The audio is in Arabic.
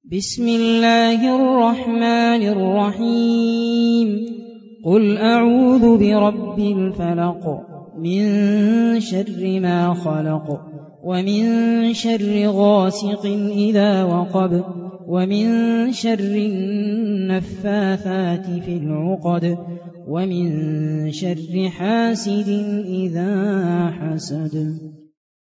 بسم الله الرحمن الرحيم قل أعوذ برب الفلق من شر ما خلق ومن شر غاسق إذا وقب ومن شر النفاثات في العقد ومن شر حاسد إذا حسد.